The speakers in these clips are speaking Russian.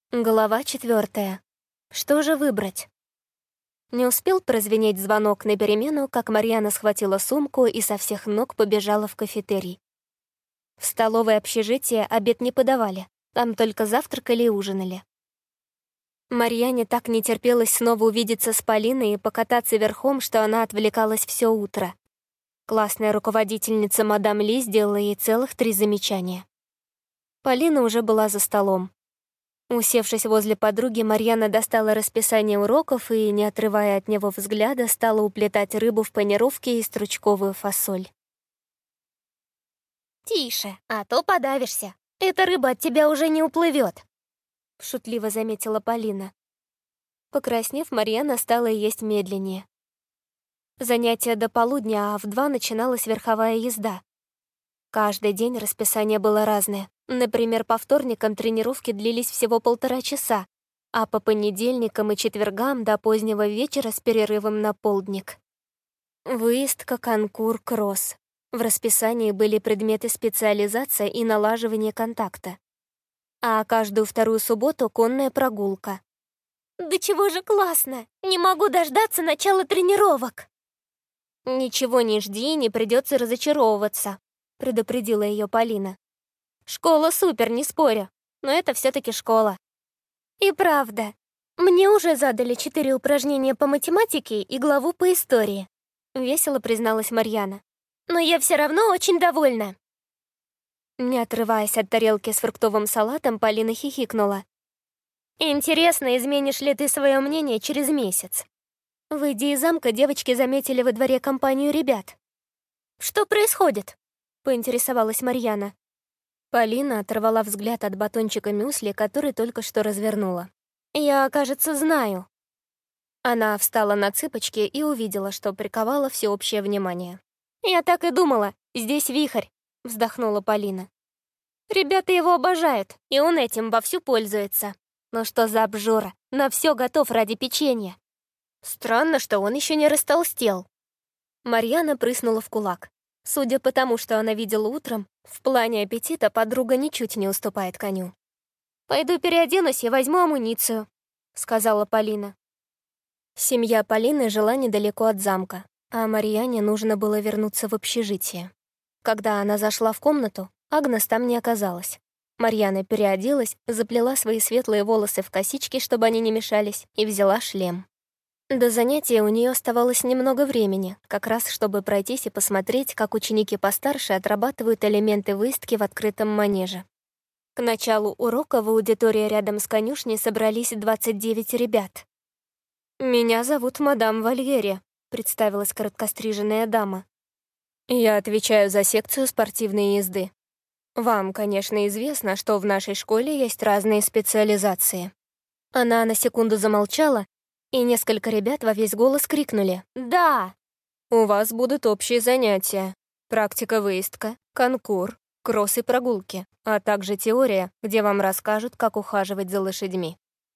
Глава 4. Что же выбрать? Не успел прозвенеть звонок на перемену, как Марьяна схватила сумку и со всех ног побежала в кафетерий. В столовое общежитие обед не подавали, там только завтракали и ужинали. Марьяне так не терпелось снова увидеться с Полиной и покататься верхом, что она отвлекалась все утро. Классная руководительница мадам Ли сделала ей целых 3 замечания. Полина уже была за столом. Усевшись возле подруги, Марьяна достала расписание уроков и, не отрывая от него взгляда, стала уплетать рыбу в панировке и стручковую фасоль. «Тише, а то подавишься. Эта рыба от тебя уже не уплывет», — шутливо заметила Полина. Покраснев, Марьяна стала есть медленнее. Занятие до полудня, а в 2 начиналась верховая езда. Каждый день расписание было разное. Например, по вторникам тренировки длились всего 1,5 часа, а по понедельникам и четвергам до позднего вечера с перерывом на полдник. Выездка, конкур, кросс. В расписании были предметы специализация и налаживание контакта. А каждую вторую субботу конная прогулка. «Да чего же классно! Не могу дождаться начала тренировок!» «Ничего не жди, не придется разочаровываться», — предупредила ее Полина. «Школа супер, не спорю, но это все-таки школа». «И правда, мне уже задали 4 упражнения по математике и главу по истории», — весело призналась Марьяна. «Но я все равно очень довольна». Не отрываясь от тарелки с фруктовым салатом, Полина хихикнула. «Интересно, изменишь ли ты свое мнение через месяц?» Выйдя из замка, девочки заметили во дворе компанию ребят. «Что происходит?» — поинтересовалась Марьяна. Полина оторвала взгляд от батончика мюсли, который только что развернула. «Я, кажется, знаю». Она встала на цыпочки и увидела, что приковала всеобщее внимание. «Я так и думала, здесь вихрь», — вздохнула Полина. «Ребята его обожают, и он этим вовсю пользуется. Но что за обжора, на все готов ради печенья. Странно, что он еще не растолстел». Марьяна прыснула в кулак. Судя по тому, что она видела утром, в плане аппетита подруга ничуть не уступает коню. «Пойду переоденусь и возьму амуницию», — сказала Полина. Семья Полины жила недалеко от замка, а Марьяне нужно было вернуться в общежитие. Когда она зашла в комнату, Агнес там не оказалась. Марьяна переоделась, заплела свои светлые волосы в косички, чтобы они не мешались, и взяла шлем. До занятия у нее оставалось немного времени, как раз чтобы пройтись и посмотреть, как ученики постарше отрабатывают элементы выездки в открытом манеже. К началу урока в аудитории рядом с конюшней собрались 29 ребят. «Меня зовут мадам Вальери», — представилась короткостриженная дама. «Я отвечаю за секцию спортивной езды. Вам, конечно, известно, что в нашей школе есть разные специализации». Она на секунду замолчала, и несколько ребят во весь голос крикнули «Да!». «У вас будут общие занятия, практика-выездка, конкур, кросс и прогулки, а также теория, где вам расскажут, как ухаживать за лошадьми».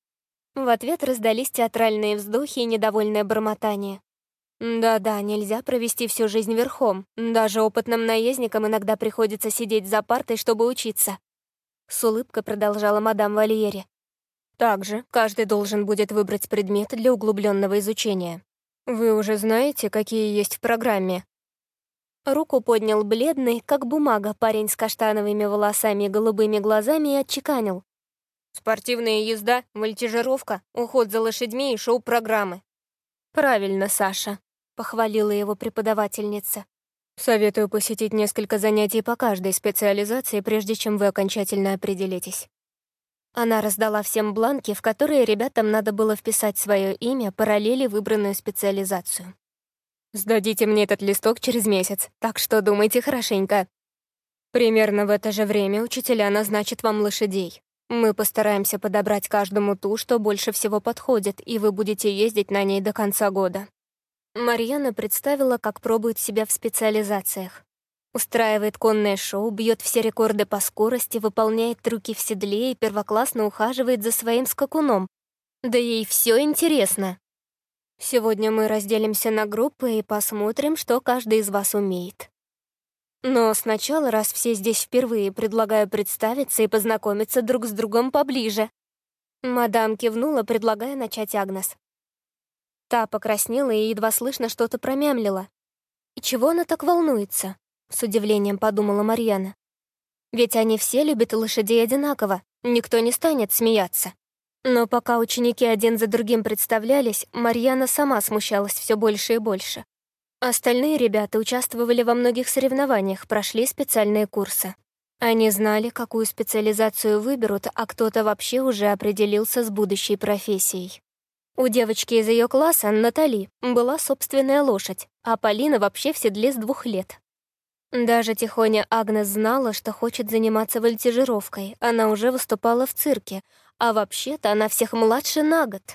В ответ раздались театральные вздохи и недовольное бормотание. Да-да, нельзя провести всю жизнь верхом. Даже опытным наездникам иногда приходится сидеть за партой, чтобы учиться. С улыбкой продолжала мадам Вальери. Также каждый должен будет выбрать предмет для углубленного изучения. Вы уже знаете, какие есть в программе? Руку поднял бледный, как бумага, парень с каштановыми волосами и голубыми глазами и отчеканил. Спортивная езда, вольтижировка, уход за лошадьми и шоу-программы. Правильно, Саша, похвалила его преподавательница. Советую посетить несколько занятий по каждой специализации, прежде чем вы окончательно определитесь. Она раздала всем бланки, в которые ребятам надо было вписать свое имя, параллели выбранную специализацию. «Сдадите мне этот листок через месяц, так что думайте хорошенько. Примерно в это же время учителя назначат вам лошадей. Мы постараемся подобрать каждому ту, что больше всего подходит, и вы будете ездить на ней до конца года». Марьяна представила, как пробует себя в специализациях. Устраивает конное шоу, бьет все рекорды по скорости, выполняет трюки в седле и первоклассно ухаживает за своим скакуном. Да ей все интересно. Сегодня мы разделимся на группы и посмотрим, что каждый из вас умеет. Но сначала, раз все здесь впервые, предлагаю представиться и познакомиться друг с другом поближе. Мадам кивнула, предлагая начать Агнес. Та покраснела и едва слышно что-то промямлила. «И чего она так волнуется?» — с удивлением подумала Марьяна. «Ведь они все любят лошадей одинаково, никто не станет смеяться». Но пока ученики один за другим представлялись, Марьяна сама смущалась все больше и больше. Остальные ребята участвовали во многих соревнованиях, прошли специальные курсы. Они знали, какую специализацию выберут, а кто-то вообще уже определился с будущей профессией. У девочки из ее класса, Натали, была собственная лошадь, а Полина вообще в седле с 2 лет. Даже тихоня Агнес знала, что хочет заниматься вольтижировкой. Она уже выступала в цирке, а вообще-то она всех младше на год.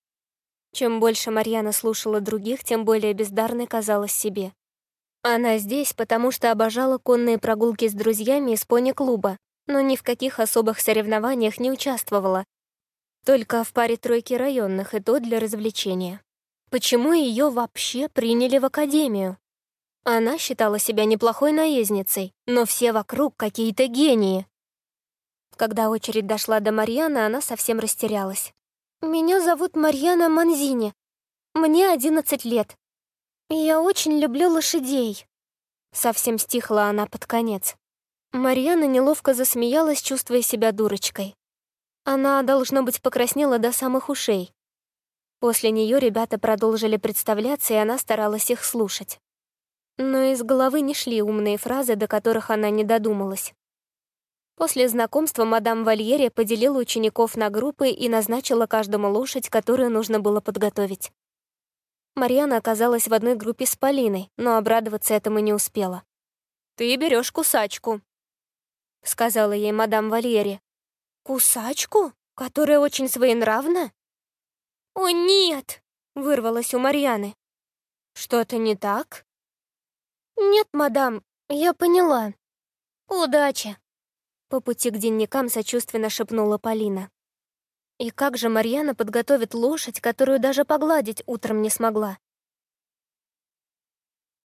Чем больше Марьяна слушала других, тем более бездарной казалась себе. Она здесь, потому что обожала конные прогулки с друзьями из пони-клуба, но ни в каких особых соревнованиях не участвовала. Только в паре-тройке районных, и то для развлечения. Почему ее вообще приняли в академию? Она считала себя неплохой наездницей, но все вокруг какие-то гении. Когда очередь дошла до Марьяны, она совсем растерялась. «Меня зовут Марьяна Манзини. Мне 11 лет. Я очень люблю лошадей». Совсем стихла она под конец. Марьяна неловко засмеялась, чувствуя себя дурочкой. Она, должно быть, покраснела до самых ушей. После нее ребята продолжили представляться, и она старалась их слушать. Но из головы не шли умные фразы, до которых она не додумалась. После знакомства мадам Вальери поделила учеников на группы и назначила каждому лошадь, которую нужно было подготовить. Марьяна оказалась в одной группе с Полиной, но обрадоваться этому не успела. «Ты берешь кусачку», — сказала ей мадам Вальери. «Кусачку? Которая очень своенравна?» «О, нет!» — вырвалось у Марьяны. «Что-то не так?» «Нет, мадам, я поняла. Удачи!» По пути к дневникам сочувственно шепнула Полина. И как же Марьяна подготовит лошадь, которую даже погладить утром не смогла?